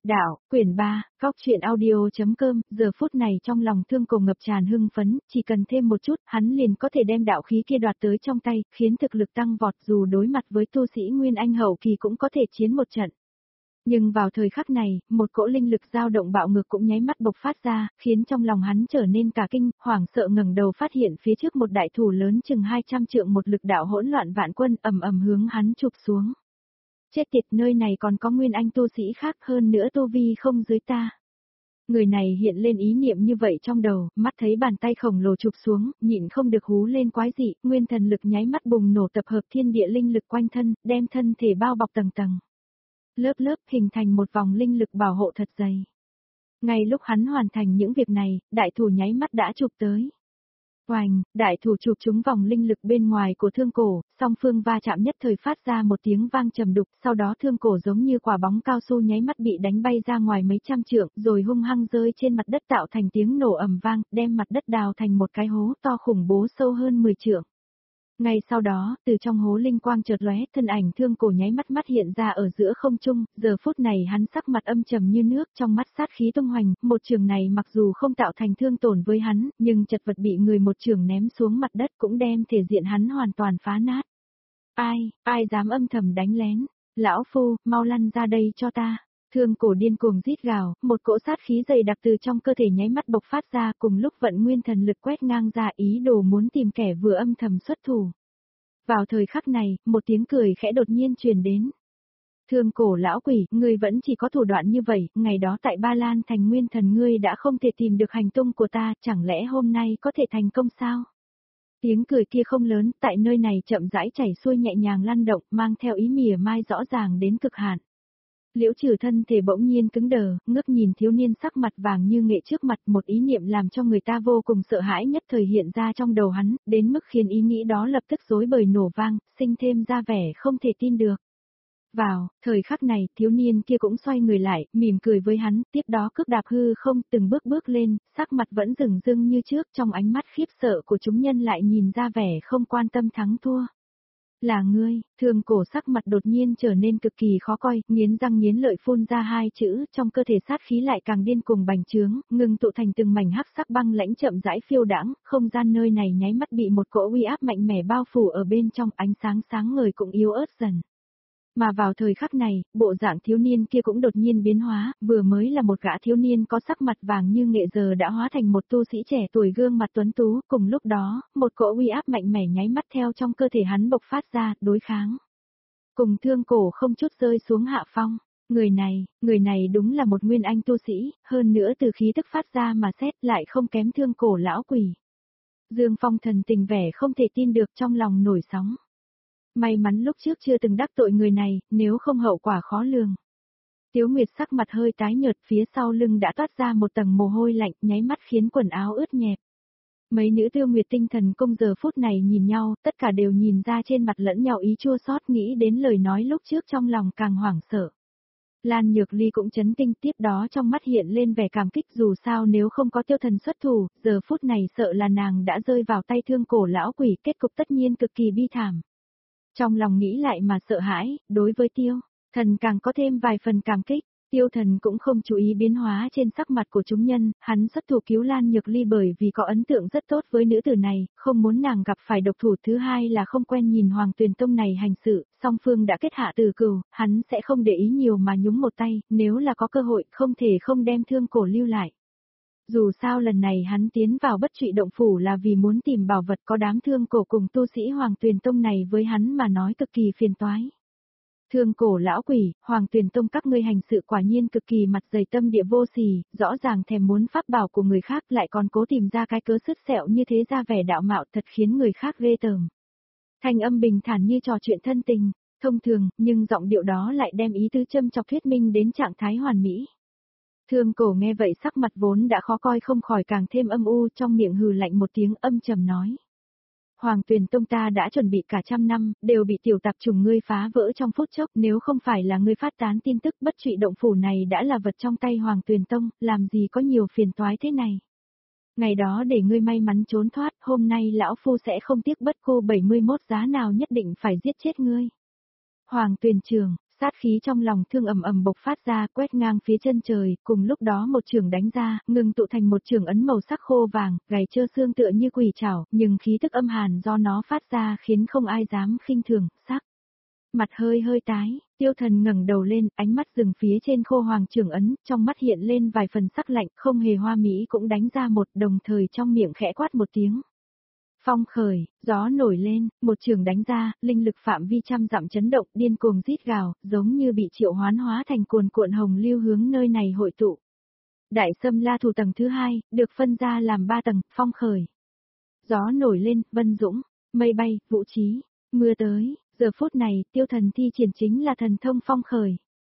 Đạo, quyển 3, góc truyện audio.com, giờ phút này trong lòng Thương Cổ ngập tràn hưng phấn, chỉ cần thêm một chút, hắn liền có thể đem đạo khí kia đoạt tới trong tay, khiến thực lực tăng vọt dù đối mặt với tu sĩ Nguyên Anh hậu kỳ cũng có thể chiến một trận. Nhưng vào thời khắc này, một cỗ linh lực dao động bạo ngược cũng nháy mắt bộc phát ra, khiến trong lòng hắn trở nên cả kinh, hoảng sợ ngẩng đầu phát hiện phía trước một đại thủ lớn chừng 200 trượng một lực đạo hỗn loạn vạn quân ầm ầm hướng hắn chụp xuống. Chết tiệt, nơi này còn có Nguyên Anh tu sĩ khác, hơn nữa tu vi không dưới ta. Người này hiện lên ý niệm như vậy trong đầu, mắt thấy bàn tay khổng lồ chụp xuống, nhịn không được hú lên quái dị, nguyên thần lực nháy mắt bùng nổ tập hợp thiên địa linh lực quanh thân, đem thân thể bao bọc tầng tầng. Lớp lớp hình thành một vòng linh lực bảo hộ thật dày. Ngay lúc hắn hoàn thành những việc này, đại thủ nháy mắt đã chụp tới. Oành, đại thủ chụp trúng vòng linh lực bên ngoài của Thương Cổ, song phương va chạm nhất thời phát ra một tiếng vang trầm đục, sau đó Thương Cổ giống như quả bóng cao su nháy mắt bị đánh bay ra ngoài mấy trăm trượng, rồi hung hăng rơi trên mặt đất tạo thành tiếng nổ ầm vang, đem mặt đất đào thành một cái hố to khủng bố sâu hơn 10 trượng. Ngay sau đó, từ trong hố linh quang chợt lóe, thân ảnh Thương Cổ nháy mắt hiện ra ở giữa không trung, giờ phút này hắn sắc mặt âm trầm như nước, trong mắt sát khí tung hoành, một trường này mặc dù không tạo thành thương tổn với hắn, nhưng chật vật bị người một trường ném xuống mặt đất cũng đem thể diện hắn hoàn toàn phá nát. Ai dám âm thầm đánh lén, lão phu, mau lăn ra đây cho ta. Thương Cổ điên cuồng rít gào, một cỗ sát khí dày đặc từ trong cơ thể nháy mắt bộc phát ra, cùng lúc vận nguyên thần lực quét ngang ra ý đồ muốn tìm kẻ vừa âm thầm xuất thủ. Vào thời khắc này, một tiếng cười khẽ đột nhiên truyền đến. Thương Cổ lão quỷ, ngươi vẫn chỉ có thủ đoạn như vậy, ngày đó tại Ba Lan thành nguyên thần ngươi đã không thể tìm được hành tung của ta, chẳng lẽ hôm nay có thể thành công sao? Tiếng cười kia không lớn, tại nơi này chậm rãi chảy xuôi nhẹ nhàng lăn động, mang theo ý mỉa mai rõ ràng đến cực hạn. Liễu Trừ thân thể bỗng nhiên cứng đờ, ngước nhìn thiếu niên sắc mặt vàng như nghệ trước mặt, một ý niệm làm cho người ta vô cùng sợ hãi nhất thời hiện ra trong đầu hắn, đến mức khiến ý nghĩ đó lập tức rối bời nổ vang, sinh thêm ra vẻ không thể tin được. Vào, thời khắc này, thiếu niên kia cũng xoay người lại, mỉm cười với hắn, tiếp đó cước đạp hư không, từng bước bước lên, sắc mặt vẫn rừng rưng như trước, trong ánh mắt khiếp sợ của chúng nhân lại nhìn ra vẻ không quan tâm thắng thua. Là ngươi, Thương Cổ sắc mặt đột nhiên trở nên cực kỳ khó coi, nghiến răng nghiến lợi phun ra hai chữ, trong cơ thể sát khí lại càng điên cuồng bành trướng, ngừng tụ thành từng mảnh hắc sắc băng lãnh chậm rãi phiêu đãng, không gian nơi này nháy mắt bị một cỗ uy áp mạnh mẽ bao phủ ở bên trong, ánh sáng sáng ngời cũng yếu ớt dần. Mà vào thời khắc này, bộ dạng thiếu niên kia cũng đột nhiên biến hóa, vừa mới là một gã thiếu niên có sắc mặt vàng như nghệ giờ đã hóa thành một tu sĩ trẻ tuổi gương mặt tuấn tú, cùng lúc đó, một cỗ uy áp mạnh mẽ nháy mắt theo trong cơ thể hắn bộc phát ra, đối kháng. Cùng Thương Cổ không chút rơi xuống hạ phong, người này đúng là một nguyên anh tu sĩ, hơn nữa từ khí tức phát ra mà xét lại không kém Thương Cổ lão quỷ. Dương Phong thần tình vẻ không thể tin được trong lòng nổi sóng. May mắn lúc trước chưa từng đắc tội người này, nếu không hậu quả khó lường. Tiếu Nguyệt sắc mặt hơi tái nhợt, phía sau lưng đã toát ra một tầng mồ hôi lạnh, nháy mắt khiến quần áo ướt nhẹp. Mấy nữ Tiêu Nguyệt tinh thần cung giờ phút này nhìn nhau, tất cả đều nhìn ra trên mặt lẫn nhau ý chua xót, nghĩ đến lời nói lúc trước trong lòng càng hoảng sợ. Lan Nhược Ly cũng chấn kinh, tiếp đó trong mắt hiện lên vẻ cảm kích, dù sao nếu không có Tiêu Thần xuất thủ, giờ phút này sợ là nàng đã rơi vào tay Thương Cổ lão quỷ, kết cục tất nhiên cực kỳ bi thảm. Trong lòng nghĩ lại mà sợ hãi, đối với Tiêu Thần càng có thêm vài phần cảm kích. Tiêu Thần cũng không chú ý biến hóa trên sắc mặt của chúng nhân, hắn xuất thủ cứu Lan Nhược Ly bởi vì có ấn tượng rất tốt với nữ tử này, không muốn nàng gặp phải độc thủ, thứ hai là không quen nhìn Hoàng Tuyền Tông này hành sự, song phương đã kết hạ tử cừu, hắn sẽ không để ý nhiều mà nhúng một tay, nếu là có cơ hội không thể không đem Thương Cổ lưu lại. Dù sao lần này hắn tiến vào Bất Trụy Động Phủ là vì muốn tìm bảo vật, có đám Thương Cổ cùng tu sĩ Hoàng Tuyền Tông này với hắn mà nói cực kỳ phiền toái. Thương Cổ lão quỷ, Hoàng Tuyền Tông các ngươi hành sự quả nhiên cực kỳ mặt dày tâm địa vô sỉ, rõ ràng thèm muốn pháp bảo của người khác lại còn cố tìm ra cái cớ sứt sẹo như thế, ra vẻ đạo mạo thật khiến người khác ghê tởm. Thanh âm bình thản như trò chuyện thân tình, thông thường, nhưng giọng điệu đó lại đem ý tứ châm chọc thuyết minh đến trạng thái hoàn mỹ. Thương Cổ nghe vậy sắc mặt vốn đã khó coi không khỏi càng thêm âm u, trong miệng hừ lạnh một tiếng âm trầm nói. Hoàng Tuyền Tông ta đã chuẩn bị cả trăm năm, đều bị tiểu tặc trùng ngươi phá vỡ trong phút chốc, nếu không phải là ngươi phát tán tin tức Bất Trụy Động Phủ này đã là vật trong tay Hoàng Tuyền Tông, làm gì có nhiều phiền toái thế này. Ngày đó để ngươi may mắn trốn thoát, hôm nay lão phu sẽ không tiếc bất cô 71 giá nào nhất định phải giết chết ngươi. Hoàng Tuyền Trường, Sát khí trong lòng thương ầm ầm bộc phát ra, quét ngang phía chân trời, cùng lúc đó một trường đánh ra, ngừng tụ thành một trường ấn màu sắc khô vàng, gầy trơ xương tựa như quỷ trảo, nhưng khí tức âm hàn do nó phát ra khiến không ai dám khinh thường, sắc. Mặt hơi hơi tái, Tiêu Thần ngẩng đầu lên, ánh mắt dừng phía trên khô hoàng trường ấn, trong mắt hiện lên vài phần sắc lạnh, không hề hoa mỹ cũng đánh ra một, đồng thời trong miệng khẽ quát một tiếng. Phong khởi, gió nổi lên, một trường đánh ra, linh lực phạm vi trăm dặm chấn động, điên cuồng rít gào, giống như bị triệu hoán hóa thành cuồn cuộn hồng lưu hướng nơi này hội tụ. Đại Sâm La Thủ tầng thứ 2, được phân ra làm 3 tầng, phong khởi. Gió nổi lên, vân dũng, mây bay, vũ trí, mưa tới, giờ phút này, Tiêu Thần thi triển chính là thần thông phong khởi.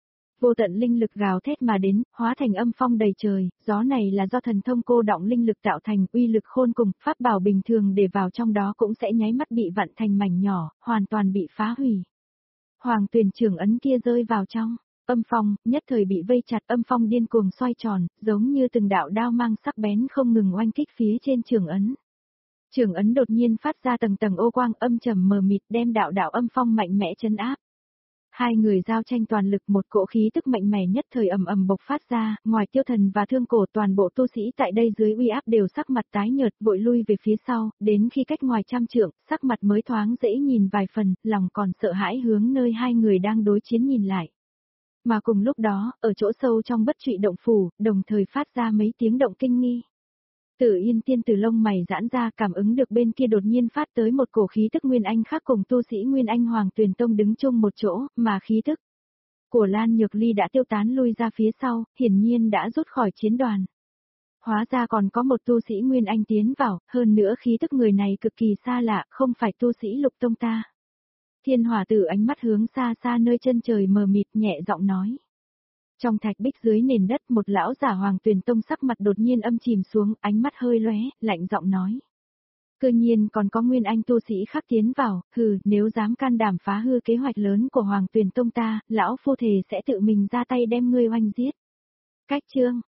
Vô tận linh lực gào thét mà đến, hóa thành âm phong đầy trời, gió này là do thần thông cô đọng linh lực tạo thành, uy lực khôn cùng, pháp bảo bình thường để vào trong đó cũng sẽ nháy mắt bị vặn thành mảnh nhỏ, hoàn toàn bị phá hủy. Hoàng Tuyền trường ấn kia rơi vào trong âm phong, nhất thời bị vây chặt, âm phong điên cuồng xoay tròn, giống như từng đạo đao mang sắc bén không ngừng oanh kích phía trên trường ấn. Trường ấn đột nhiên phát ra tầng tầng ô quang âm trầm mờ mịt, đem đạo đạo âm phong mạnh mẽ chấn áp. Hai người giao tranh toàn lực, một cỗ khí tức mạnh mẽ nhất thời ầm ầm bộc phát ra, ngoài Tiêu Thần và Thương Cổ, toàn bộ tu sĩ tại đây dưới uy áp đều sắc mặt tái nhợt, vội lui về phía sau, đến khi cách ngoài trăm trượng, sắc mặt mới thoáng dễ nhìn vài phần, lòng còn sợ hãi hướng nơi hai người đang đối chiến nhìn lại. Mà cùng lúc đó, ở chỗ sâu trong bất trụy động phủ, đồng thời phát ra mấy tiếng động kinh nghi. Tử Yên Tiên từ lông mày giãn ra, cảm ứng được bên kia đột nhiên phát tới một cổ khí tức Nguyên Anh khác, cùng tu sĩ Nguyên Anh Hoàng Tuyền Tông đứng chung một chỗ, mà khí tức của Lan Nhược Ly đã tiêu tán lui ra phía sau, hiển nhiên đã rút khỏi chiến đoàn. Hóa ra còn có một tu sĩ Nguyên Anh tiến vào, hơn nữa khí tức người này cực kỳ xa lạ, không phải tu sĩ Lục Tông ta. Thiên Hỏa Tử ánh mắt hướng xa xa nơi chân trời mờ mịt, nhẹ giọng nói. Trong thạch bích dưới nền đất, một lão giả Hoàng Tuyền Tông sắc mặt đột nhiên âm chìm xuống, ánh mắt hơi lóe, lạnh giọng nói. Cơ nhiên còn có Nguyên Anh tu sĩ khác tiến vào, nếu dám can đảm phá hư kế hoạch lớn của Hoàng Tuyền Tông ta, lão phu thề sẽ tự mình ra tay đem ngươi oanh giết. Cách chương